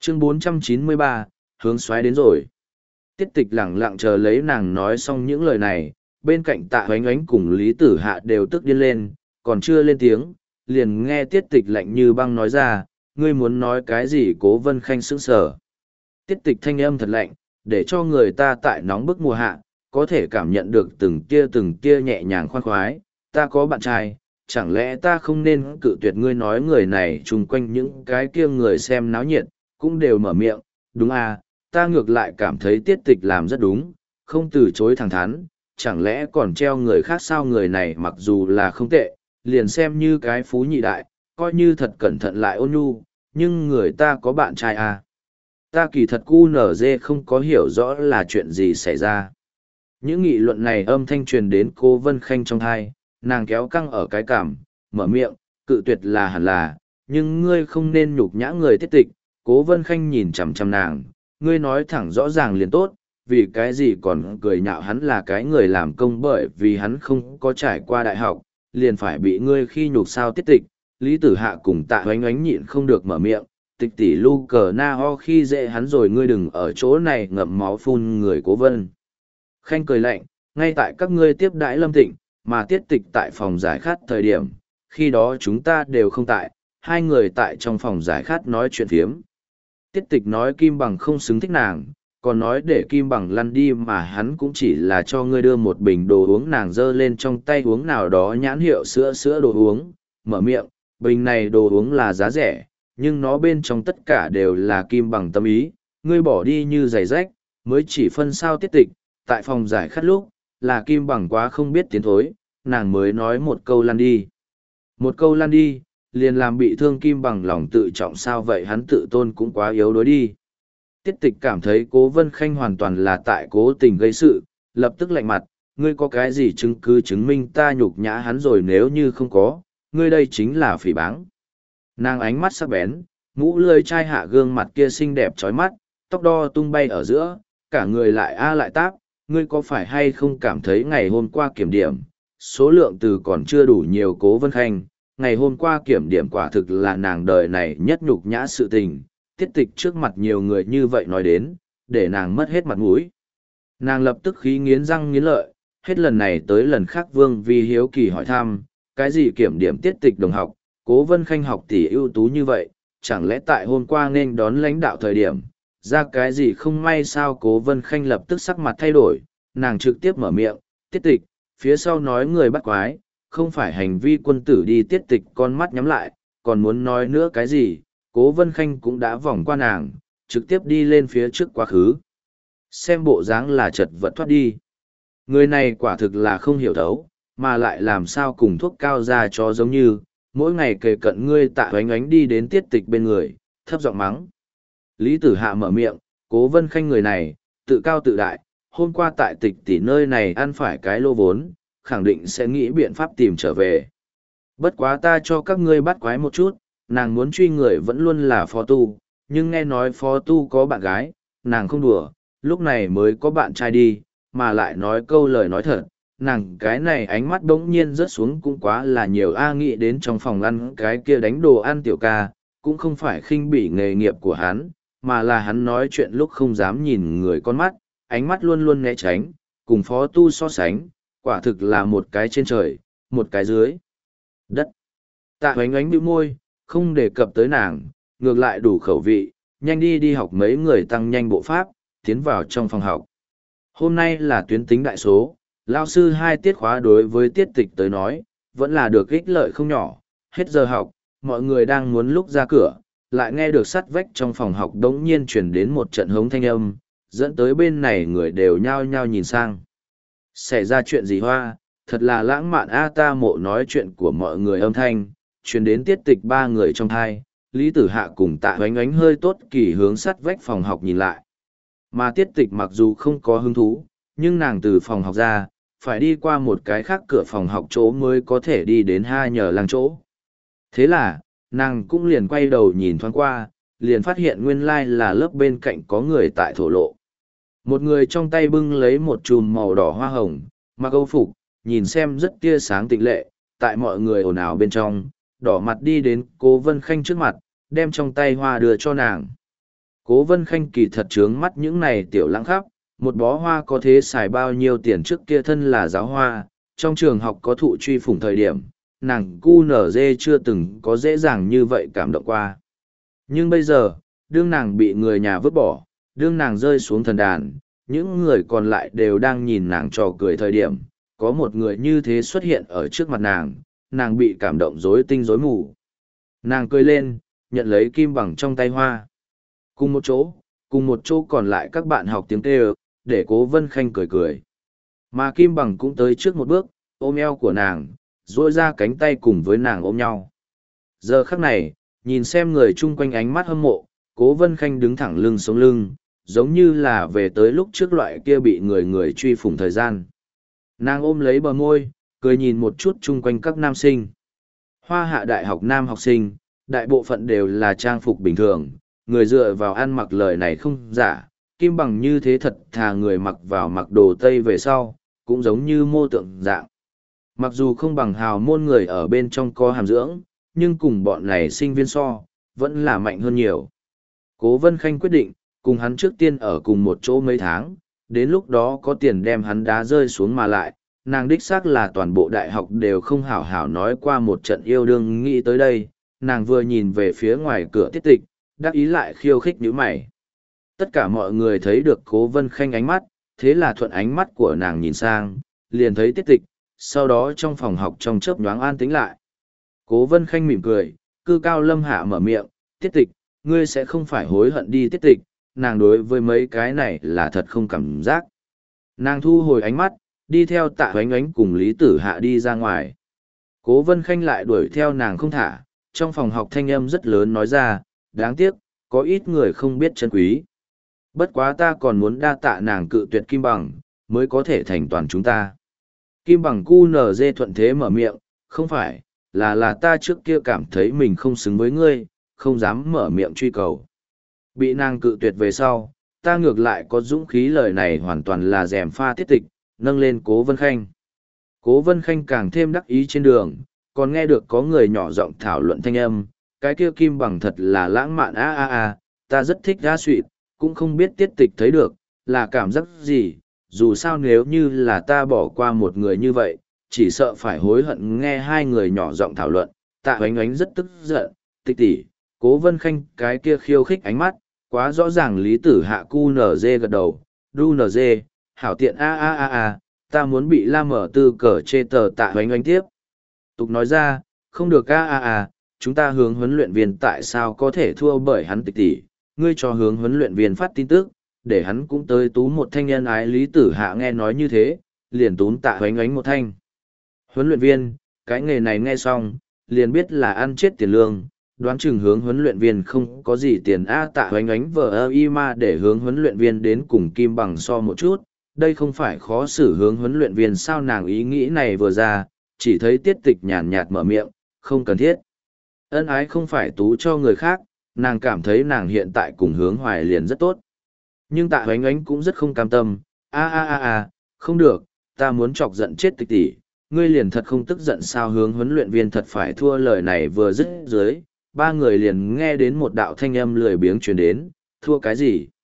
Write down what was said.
Chương 493, hướng xoáy đến rồi. Tiết tịch lẳng lặng chờ lấy nàng nói xong những lời này, bên cạnh Tạ Hoánh Ánh cùng Lý Tử Hạ đều tức điên lên, còn chưa lên tiếng, liền nghe tiết tịch lạnh như băng nói ra, ngươi muốn nói cái gì? Cố Vân Khanh sững sờ. Tiết tịch thanh âm thật lạnh, để cho người ta tại nóng bức mùa hạ, có thể cảm nhận được từng tia nhẹ nhàng khoan khoái. Ta có bạn trai, chẳng lẽ ta không nên cự tuyệt? Ngươi nói người này chung quanh những cái kia người xem náo nhiệt, cũng đều mở miệng, đúng à, ta ngược lại cảm thấy tiết tịch làm rất đúng, không từ chối thẳng thắn, chẳng lẽ còn treo người khác sao? Người này mặc dù là không tệ, liền xem như cái phú nhị đại, coi như thật cẩn thận lại ôn nhu, nhưng người ta có bạn trai à. Ta kỳ thật QNZ không có hiểu rõ là chuyện gì xảy ra. Những nghị luận này âm thanh truyền đến cô Vân Khanh trong thai, nàng kéo căng ở cái cảm, mở miệng, cự tuyệt là hẳn là, nhưng ngươi không nên nhục nhã người tiết tịch. Cố Vân Khanh nhìn chằm chằm nàng, ngươi nói thẳng rõ ràng liền tốt, vì cái gì còn cười nhạo hắn là cái người làm công bởi vì hắn không có trải qua đại học, liền phải bị ngươi khi nhục sao? Tiết tịch. Lý Tử Hạ cùng Tạ Hoánh Ánh nhịn không được mở miệng, tịch tỷ lu cờ na ho khi dễ hắn rồi, ngươi đừng ở chỗ này ngậm máu phun người. Cố Vân Khanh cười lạnh, ngay tại các ngươi tiếp đãi Lâm Tịnh, mà tiết tịch tại phòng giải khát thời điểm, khi đó chúng ta đều không tại, hai người tại trong phòng giải khát nói chuyện phiếm. Tiết tịch nói Kim Bằng không xứng thích nàng, còn nói để Kim Bằng lăn đi, mà hắn cũng chỉ là cho ngươi đưa một bình đồ uống. Nàng giơ lên trong tay uống nào đó nhãn hiệu sữa đồ uống, mở miệng, bình này đồ uống là giá rẻ, nhưng nó bên trong tất cả đều là Kim Bằng tâm ý, ngươi bỏ đi như giày rách, mới chỉ phân sao? Tiết tịch, tại phòng giải khát lúc, là Kim Bằng quá không biết tiến thối, nàng mới nói một câu lăn đi. Một câu lăn đi, liền làm bị thương Kim Bằng lòng tự trọng sao? Vậy hắn tự tôn cũng quá yếu đuối đi. Tiết tịch cảm thấy Cố Vân Khanh hoàn toàn là tại cố tình gây sự, lập tức lạnh mặt, ngươi có cái gì chứng cứ chứng minh ta nhục nhã hắn rồi? Nếu như không có, ngươi đây chính là phỉ báng. Nàng ánh mắt sắc bén, mũ lươi chai hạ gương mặt kia xinh đẹp trói mắt, tóc đo tung bay ở giữa, cả người lại lại táp. Ngươi có phải hay không cảm thấy ngày hôm qua kiểm điểm, số lượng từ còn chưa đủ nhiều? Cố Vân Khanh, ngày hôm qua kiểm điểm quả thực là nàng đời này nhất nhục nhã sự tình, tiết tịch trước mặt nhiều người như vậy nói đến, để nàng mất hết mặt mũi. Nàng lập tức khí nghiến răng nghiến lợi, hết lần này tới lần khác Vương Vi hiếu kỳ hỏi thăm, cái gì kiểm điểm tiết tịch đồng học? Cố Vân Khanh học tỷ ưu tú như vậy, chẳng lẽ tại hôm qua nên đón lãnh đạo thời điểm, ra cái gì không may sao? Cố Vân Khanh lập tức sắc mặt thay đổi, nàng trực tiếp mở miệng, tiết tịch, phía sau nói người bắt quái, không phải hành vi quân tử đi. Tiết tịch con mắt nhắm lại, còn muốn nói nữa cái gì, Cố Vân Khanh cũng đã vòng qua nàng, trực tiếp đi lên phía trước quá khứ. Xem bộ dáng là chật vật thoát đi. Người này quả thực là không hiểu thấu, mà lại làm sao cùng thuốc cao ra cho giống như, mỗi ngày kề cận ngươi. Tạ Hoánh Ánh đi đến tiết tịch bên người, thấp giọng mắng. Lý Tử Hạ mở miệng, Cố Vân Khanh người này, tự cao tự đại, hôm qua tại tịch tỷ nơi này ăn phải cái lô vốn, khẳng định sẽ nghĩ biện pháp tìm trở về. Bất quá ta cho các ngươi bắt quái một chút, nàng muốn truy người vẫn luôn là Phó Tu, nhưng nghe nói Phó Tu có bạn gái, nàng không đùa, lúc này mới có bạn trai đi, mà lại nói câu lời nói thật, nàng cái này ánh mắt bỗng nhiên rớt xuống cũng quá là nhiều a. Nghĩ đến trong phòng ăn cái kia đánh đồ ăn tiểu ca, cũng không phải khinh bỉ nghề nghiệp của hắn, mà là hắn nói chuyện lúc không dám nhìn người con mắt, ánh mắt luôn luôn né tránh, cùng Phó Tu so sánh, quả thực là một cái trên trời, một cái dưới đất. Tạ Hoánh Ánh bĩu môi, không đề cập tới nàng, ngược lại đủ khẩu vị, nhanh đi học. Mấy người tăng nhanh bộ pháp, tiến vào trong phòng học. Hôm nay là tuyến tính đại số, lao sư 2 tiết khóa đối với tiết tịch tới nói, vẫn là được ích lợi không nhỏ. Hết giờ học, mọi người đang muốn lúc ra cửa, lại nghe được sắt vách trong phòng học đống nhiên chuyển đến một trận hống thanh âm, dẫn tới bên này người đều nhao nhao nhìn sang. Xảy ra chuyện gì hoa, thật là lãng mạn a. Ta mộ nói chuyện của mọi người âm thanh, chuyển đến tiết tịch 3 người trong thai. Lý Tử Hạ cùng Tạ Hoánh Ánh hơi tốt kỳ hướng sắt vách phòng học nhìn lại. Mà tiết tịch mặc dù không có hứng thú, nhưng nàng từ phòng học ra, phải đi qua một cái khác cửa phòng học chỗ mới có thể đi đến hai nhờ làng chỗ. Thế là, nàng cũng liền quay đầu nhìn thoáng qua, liền phát hiện nguyên lai là lớp bên cạnh có người tại thổ lộ. Một người trong tay bưng lấy một chùm màu đỏ hoa hồng, mặc âu phục, nhìn xem rất tia sáng tịnh lệ, tại mọi người ồn ào bên trong, đỏ mặt đi đến Cố Vân Khanh trước mặt, đem trong tay hoa đưa cho nàng. Cố Vân Khanh kỳ thật trướng mắt những này tiểu lãng khắp, một bó hoa có thế xài bao nhiêu tiền trước kia thân là giáo hoa, trong trường học có thụ truy phủng thời điểm, nàng cu nở dê chưa từng có dễ dàng như vậy cảm động qua. Nhưng bây giờ, đương nàng bị người nhà vứt bỏ, đương nàng rơi xuống thần đàn, những người còn lại đều đang nhìn nàng trò cười thời điểm, có một người như thế xuất hiện ở trước mặt nàng bị cảm động rối tinh rối mù. Nàng cười lên, nhận lấy kim bằng trong tay hoa. Cùng một chỗ còn lại các bạn học tiếng kêu, để Cố Vân Khanh cười cười. Mà kim bằng cũng tới trước một bước, ôm eo của nàng, duỗi ra cánh tay cùng với nàng ôm nhau. Giờ khắc này, nhìn xem người chung quanh ánh mắt hâm mộ, Cố Vân Khanh đứng thẳng lưng sống lưng, giống như là về tới lúc trước loại kia bị người truy phủng thời gian. Nàng ôm lấy bờ môi, cười nhìn một chút chung quanh các nam sinh. Hoa Hạ Đại học nam học sinh, đại bộ phận đều là trang phục bình thường, người dựa vào ăn mặc lời này không giả, kim bằng như thế thật thà người mặc vào mặc đồ Tây về sau, cũng giống như mô tượng dạng. Mặc dù không bằng hào môn người ở bên trong có hàm dưỡng, nhưng cùng bọn này sinh viên so, vẫn là mạnh hơn nhiều. Cố Vân Khanh quyết định, cùng hắn trước tiên ở cùng một chỗ mấy tháng, đến lúc đó có tiền đem hắn đá rơi xuống mà lại, nàng đích xác là toàn bộ đại học đều không hảo hảo nói qua một trận yêu đương. Nghĩ tới đây, nàng vừa nhìn về phía ngoài cửa Tiết Tịch, đắc ý lại khiêu khích nhíu mày. Tất cả mọi người thấy được Cố Vân Khanh ánh mắt, thế là thuận ánh mắt của nàng nhìn sang, liền thấy Tiết Tịch, sau đó trong phòng học trong chớp nhoáng an tĩnh lại. Cố Vân Khanh mỉm cười, cư cao lâm hạ mở miệng, Tiết Tịch, ngươi sẽ không phải hối hận đi. Tiết Tịch, nàng đối với mấy cái này là thật không cảm giác. Nàng thu hồi ánh mắt, đi theo Tạ Oánh Oánh cùng Lý Tử Hạ đi ra ngoài. Cố Vân Khanh lại đuổi theo nàng không thả, trong phòng học thanh âm rất lớn nói ra, đáng tiếc, có ít người không biết trân quý. Bất quá ta còn muốn đa tạ nàng cự tuyệt Kim Bằng, mới có thể thành toàn chúng ta. Kim Bằng cu nở dê thuận thế mở miệng, không phải, là ta trước kia cảm thấy mình không xứng với ngươi, không dám mở miệng truy cầu. Bị nàng cự tuyệt về sau, ta ngược lại có dũng khí. Lời này hoàn toàn là dèm pha Tiết Tịch, nâng lên Cố Vân Khanh. Cố Vân Khanh càng thêm đắc ý trên đường, còn nghe được có người nhỏ giọng thảo luận thanh âm, cái kia Kim Bằng thật là lãng mạn ta rất thích A Sweet, cũng không biết Tiết Tịch thấy được, là cảm giác gì, dù sao nếu như là ta bỏ qua một người như vậy, chỉ sợ phải hối hận. Nghe hai người nhỏ giọng thảo luận, Tạ Oánh Oánh rất tức giận, Tịch tỷ, Cố Vân Khanh cái kia khiêu khích ánh mắt, quá rõ ràng. Lý Tử Hạ cu nở dê gật đầu, đu nở dê, hảo tiện ta muốn bị la mở tư cờ chê tờ. Tạ Oánh Oánh tiếp tục nói ra, không được chúng ta hướng huấn luyện viên tại sao có thể thua bởi hắn. Tịch tỷ, ngươi cho hướng huấn luyện viên phát tin tức, để hắn cũng tới tú một thanh nhân ái. Lý Tử Hạ nghe nói như thế, liền túm Tạ Oánh Oánh một thanh. Huấn luyện viên, cái nghề này nghe xong, liền biết là ăn chết tiền lương, đoán chừng hướng huấn luyện viên không có gì tiền Tạ Oánh Oánh vờ mà để hướng huấn luyện viên đến cùng Kim Bằng so một chút, đây không phải khó xử hướng huấn luyện viên sao. Nàng ý nghĩ này vừa ra, chỉ thấy Tiết Tịch nhàn nhạt mở miệng, không cần thiết. Ân ái không phải tú cho người khác, nàng cảm thấy nàng hiện tại cùng hướng Hoài liền rất tốt. Nhưng Tạ Oánh Oánh cũng rất không cam tâm, không được, ta muốn chọc giận chết Tịch tỷ, ngươi liền thật không tức giận sao. Hướng huấn luyện viên thật phải thua. Lời này vừa dứt dưới, ba người liền nghe đến một đạo thanh âm lười biếng truyền đến, thua cái gì?